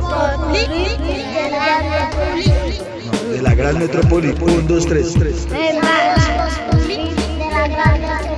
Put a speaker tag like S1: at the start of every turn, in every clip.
S1: De la gran metrópoli, 1, 2, 3.
S2: De la gran metrópoli.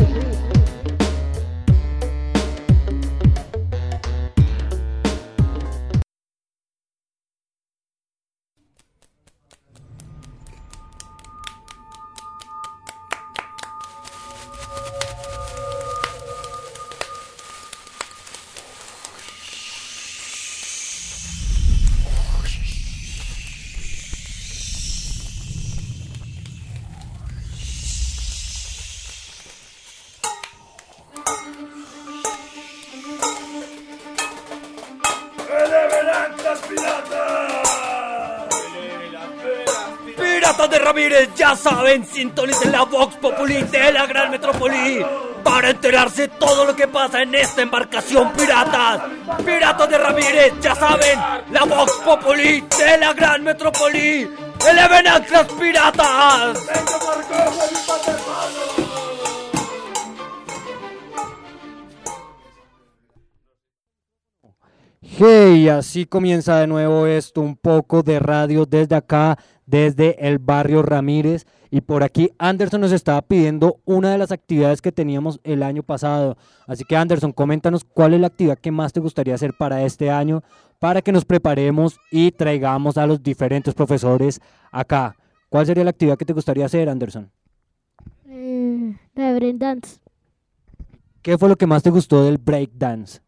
S3: Piratas de Ramírez, ya saben, sintonicen la Vox Populi de la gran metrópoli para enterarse todo lo que pasa en esta embarcación piratas. Piratas de Ramírez, ya saben, la Vox Populi de la gran metrópoli. ¡Eleven anclas piratas!
S4: Hey, así comienza de nuevo esto, un poco de radio desde acá, desde el barrio Ramírez. Y por aquí Anderson nos estaba pidiendo una de las actividades que teníamos el año pasado. Así que Anderson, coméntanos cuál es la actividad que más te gustaría hacer para este año, para que nos preparemos y traigamos a los diferentes profesores acá. ¿Cuál sería la actividad que te gustaría hacer, Anderson?
S5: La de breakdance.
S4: ¿Qué fue lo que más te gustó del breakdance?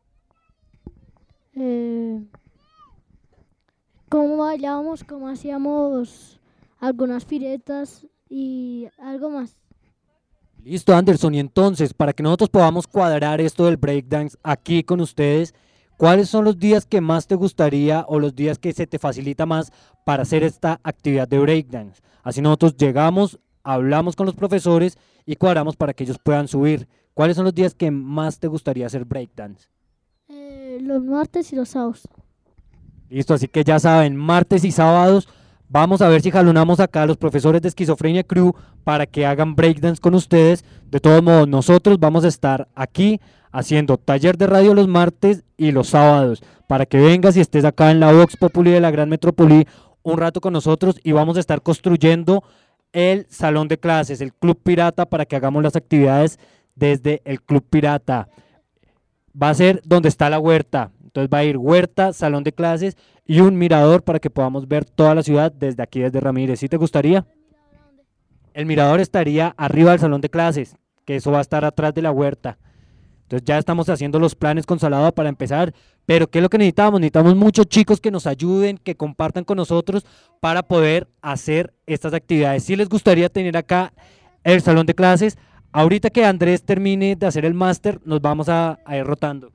S5: Cómo bailábamos, cómo hacíamos algunas piruetas y algo más.
S4: Listo, Anderson, y entonces, para que nosotros podamos cuadrar esto del breakdance aquí con ustedes, ¿cuáles son los días que más te gustaría o los días que se te facilita más para hacer esta actividad de breakdance? Así nosotros llegamos, hablamos con los profesores y cuadramos para que ellos puedan subir. ¿Cuáles son los días que más te gustaría hacer breakdance?
S5: Los martes y los sábados.
S4: Listo, así que ya saben, martes y sábados vamos a ver si jalonamos acá a los profesores de Esquizofrenia Crew para que hagan breakdance con ustedes. De todos modos, nosotros vamos a estar aquí haciendo taller de radio los martes y los sábados para que vengas y estés acá en la Vox Populi de la Gran Metrópoli un rato con nosotros y vamos a estar construyendo el salón de clases, el Club Pirata, para que hagamos las actividades desde el Club Pirata. Va a ser donde está la huerta, entonces va a ir huerta, salón de clases y un mirador para que podamos ver toda la ciudad desde aquí, desde Ramírez. ¿Sí te gustaría? El mirador estaría arriba del salón de clases, que eso va a estar atrás de la huerta. Entonces ya estamos haciendo los planes con Salado para empezar, pero ¿qué es lo que necesitamos? Necesitamos muchos chicos que nos ayuden, que compartan con nosotros para poder hacer estas actividades. ¿Sí les gustaría tener acá el salón de clases? Ahorita que Andrés termine de hacer el máster, nos vamos a ir rotando.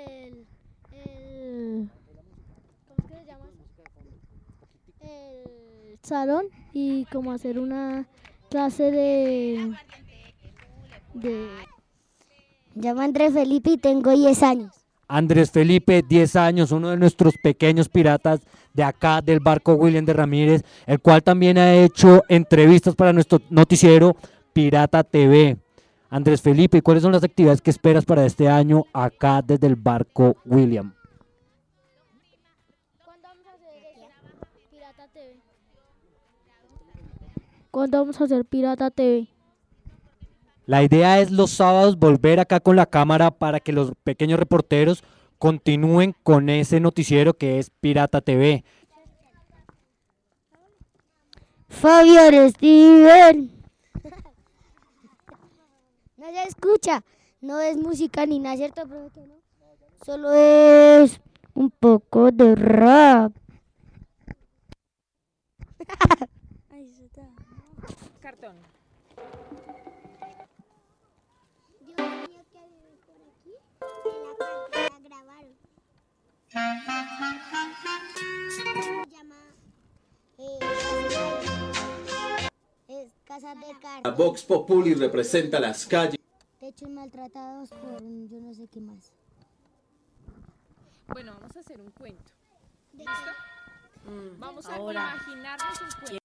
S5: ¿Cómo se llama? El salón y como hacer una clase de...
S2: Me llamo Andrés Felipe y tengo 10 años.
S4: Andrés Felipe, 10 años, uno de nuestros pequeños piratas de acá del barco William de Ramírez, el cual también ha hecho entrevistas para nuestro noticiero Pirata TV. Andrés Felipe, ¿cuáles son las actividades que esperas para este año acá desde el barco William?
S5: ¿Cuándo vamos a hacer Pirata TV? ¿Cuándo vamos a hacer Pirata TV?
S4: La idea es los sábados volver acá con la cámara para que los pequeños reporteros continúen con ese noticiero que es Pirata TV.
S2: Fabián Steven. No se escucha, no es música ni nada, ¿cierto, profe? No? Solo es un poco de rap.
S6: Cartón.
S2: Es Casa de Cartas.
S7: La Vox Populi representa las calles.
S2: Techos maltratados por yo no sé qué más.
S6: Bueno, vamos a hacer un cuento. ¿Listo? Vamos a imaginarnos un cuento.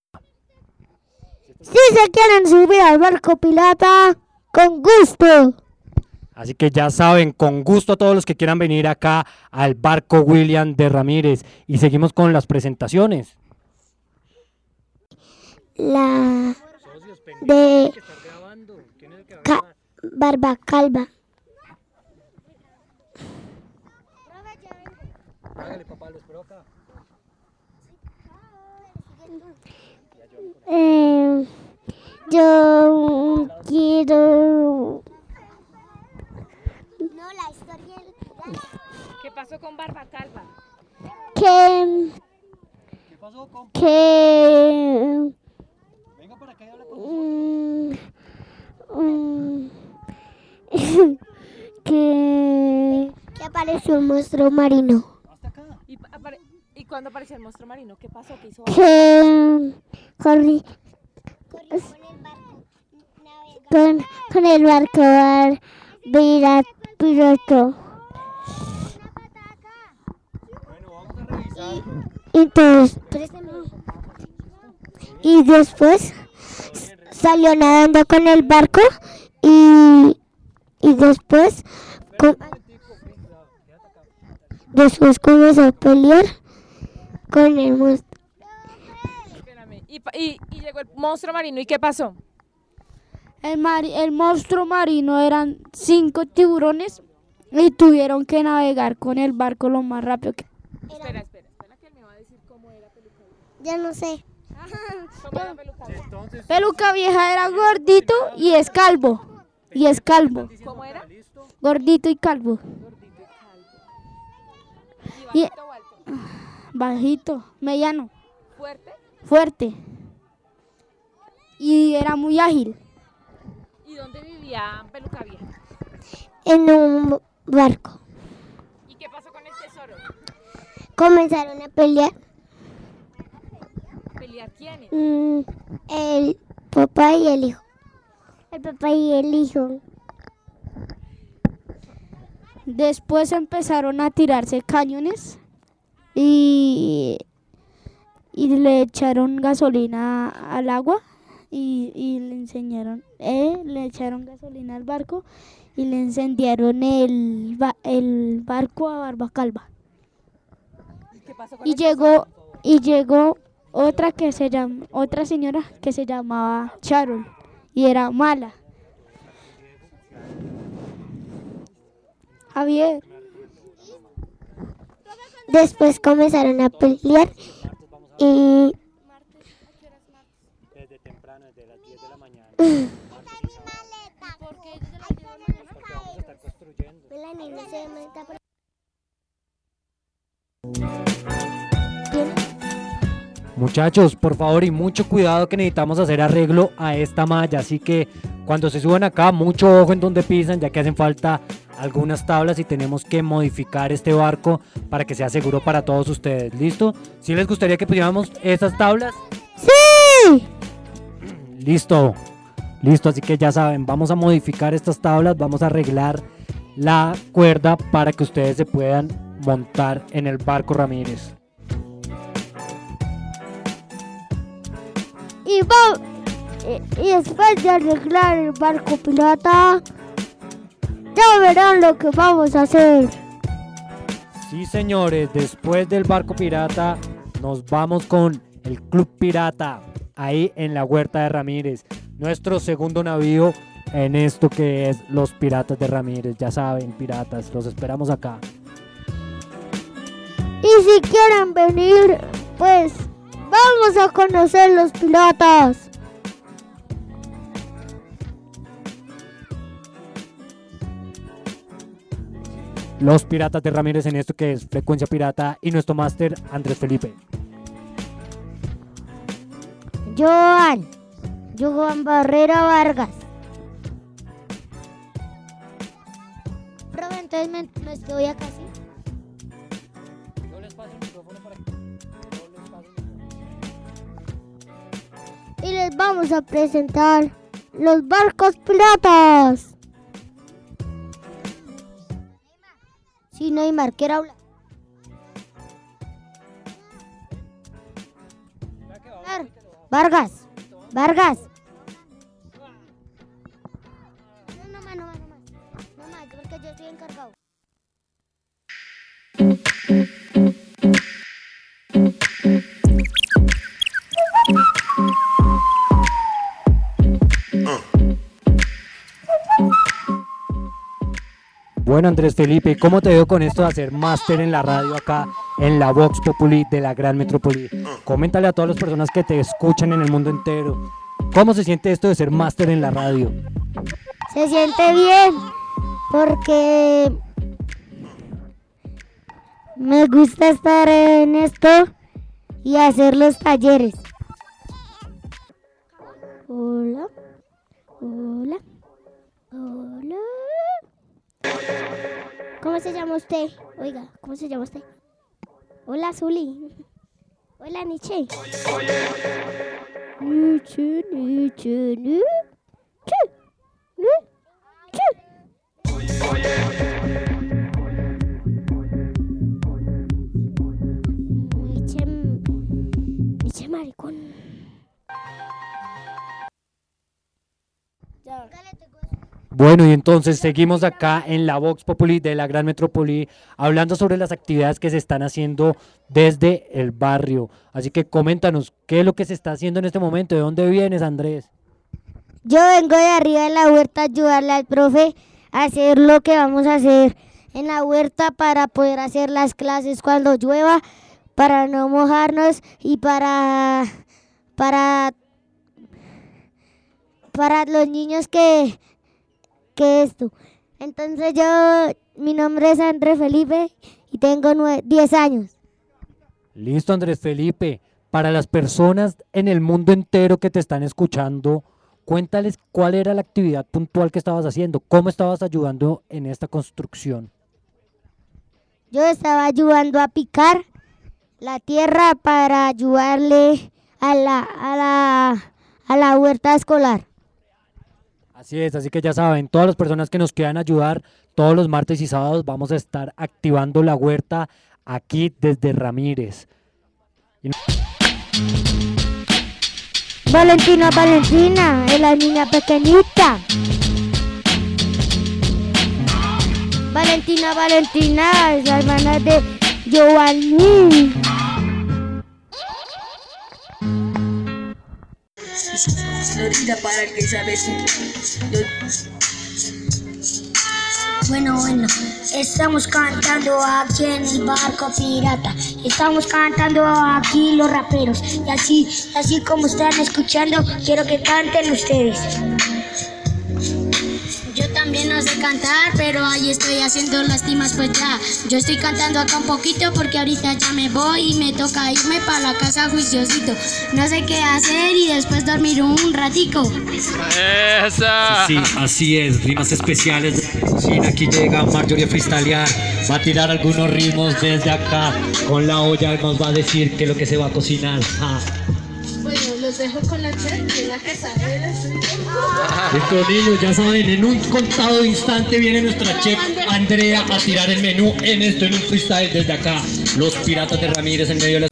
S2: Si se quieren subir al barco pirata, con gusto.
S4: Así que ya saben, con gusto a todos los que quieran venir acá al barco William de Ramírez. Y seguimos con las presentaciones.
S2: La de Barba Calva. Yo quiero... No, la historia del...
S6: ¿Qué pasó con Barba Calva?
S2: que
S4: Venga para acá y habla
S2: que apareció un monstruo marino.
S6: ¿Y cuando apareció el monstruo marino? ¿Qué pasó? ¿Qué hizo?
S2: Que corrí con el barco piloto. Entonces, y después salió nadando con el barco y después comenzó a pelear con el monstruo.
S6: Espérame. Y llegó el monstruo marino. ¿Y qué pasó?
S5: El monstruo marino eran 5 tiburones y tuvieron que navegar con el barco lo más rápido que...
S6: Espera, que él me va a decir cómo era Peluca Vieja.
S2: Ya no sé.
S6: ¿Cómo era Peluca Vieja?
S5: Peluca Vieja era gordito y es calvo.
S6: ¿Cómo era?
S5: Gordito y calvo.
S6: ¿Y bajito o alto?
S5: Bajito, mediano,
S6: ¿Fuerte?
S5: fuerte. Y era muy ágil.
S6: ¿Y dónde vivía Peluca Vieja?
S2: En un barco.
S6: ¿Y qué pasó con el tesoro?
S2: Comenzaron a pelear.
S6: ¿Pelear quiénes?
S2: El papá y el hijo. El papá y el hijo.
S5: Después empezaron a tirarse cañones y le echaron gasolina al agua y le echaron gasolina al barco y le incendiaron el barco a Barba Calva.
S6: ¿Qué pasó con
S5: Y llegó otra señora que se llamaba Charol y era mala. Javier.
S2: Después comenzaron a pelear y
S4: desde temprano, desde las 10 de la mañana.
S5: Porque desde las 10 de la mañana
S4: Porque vamos a estar construyendo.
S2: la niña se meta por...
S4: Muchachos, por favor y mucho cuidado que necesitamos hacer arreglo a esta malla, así que cuando se suban acá, mucho ojo en donde pisan, ya que hacen falta algunas tablas y tenemos que modificar este barco para que sea seguro para todos ustedes. ¿Listo? ¿Sí les gustaría que pusiéramos estas tablas?
S2: ¡Sí!
S4: Listo, así que ya saben, vamos a modificar estas tablas, vamos a arreglar la cuerda para que ustedes se puedan montar en el barco Ramírez.
S2: Y después de arreglar el barco pirata, ya verán lo que vamos a hacer.
S4: Sí, señores, después del barco pirata nos vamos con el Club Pirata, ahí en la Huerta de Ramírez, nuestro segundo navío en esto que es los Piratas de Ramírez. Ya saben, piratas, los esperamos acá.
S2: Y si quieren venir, pues vamos a conocer los piratas.
S4: Los Piratas de Ramírez en esto que es Frecuencia Pirata y nuestro máster Andrés Felipe.
S2: Joan Barrera Vargas. Profe, entonces me estoy acá, ¿sí?
S4: Yo les paso el micrófono para que...
S2: Y les vamos a presentar los barcos piratas. Sí, Neymar, ¿quiere hablar? Vargas. No más.
S4: Bueno, Andrés Felipe, ¿cómo te veo con esto de hacer máster en la radio acá en la Vox Populi de la Gran Metrópoli? Coméntale a todas las personas que te escuchan en el mundo entero. ¿Cómo se siente esto de ser máster en la radio?
S2: Se siente bien porque me gusta estar en esto y hacer los talleres. Hola, hola, hola. ¿Cómo se llama usted? Oiga, ¿cómo se llama usted? Hola, Zuli. Hola, Nietzsche. Nietzsche, Nietzsche, Nietzsche. Nietzsche maricón.
S4: Bueno, y entonces seguimos acá en la Vox Populi de la Gran Metrópoli hablando sobre las actividades que se están haciendo desde el barrio. Así que coméntanos, ¿qué es lo que se está haciendo en este momento? ¿De dónde vienes, Andrés?
S2: Yo vengo de arriba de la huerta a ayudarle al profe a hacer lo que vamos a hacer en la huerta para poder hacer las clases cuando llueva, para no mojarnos y para los niños que esto. Entonces mi nombre es Andrés Felipe y tengo 10 años.
S4: Listo, Andrés Felipe. Para las personas en el mundo entero que te están escuchando, cuéntales cuál era la actividad puntual que estabas haciendo, cómo estabas ayudando en esta construcción.
S2: Yo estaba ayudando a picar la tierra para ayudarle a la huerta escolar.
S4: Así es, así que ya saben, todas las personas que nos quieran ayudar, todos los martes y sábados vamos a estar activando la huerta aquí desde Ramírez.
S2: Valentina, es la niña pequeñita. Valentina, es la hermana de Giovanni.
S8: Florida para el que sabe su...
S2: Bueno, estamos cantando aquí en el barco pirata. Estamos cantando aquí los raperos. Y así como están escuchando, quiero que canten ustedes.
S8: Yo también no sé cantar, pero ahí estoy haciendo lástimas pues ya. Yo estoy cantando acá un poquito porque ahorita ya me voy y me toca irme para la casa juiciosito. No sé qué hacer y después dormir un ratico.
S3: ¡Esa!
S9: Sí, así es, rimas especiales de la cocina. Aquí llega Marjorie a freestylear. Va a tirar algunos ritmos desde acá. Con la olla nos va a decir qué es lo que se va a cocinar.
S6: Bueno, los dejo con la chef, que es la que sabe la
S9: Listo, niños, ya saben, en un contado instante viene nuestra chef Andrea a tirar el menú en un freestyle desde acá. Los piratas de Ramírez en medio de la...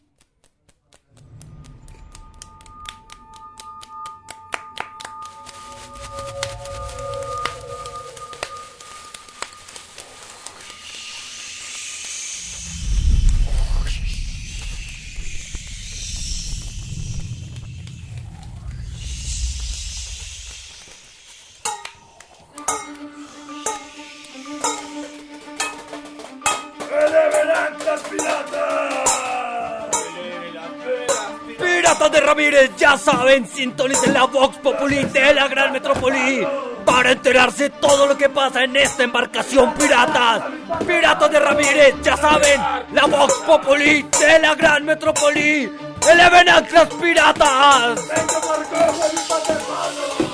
S3: Piratas de Ramírez, ya saben, sintonicen la Vox Populi de la Gran Metrópoli para enterarse todo lo que pasa en esta embarcación piratas. Piratas de Ramírez, ya saben, la Vox Populi de la Gran Metrópoli. ¡Eleven anclas piratas!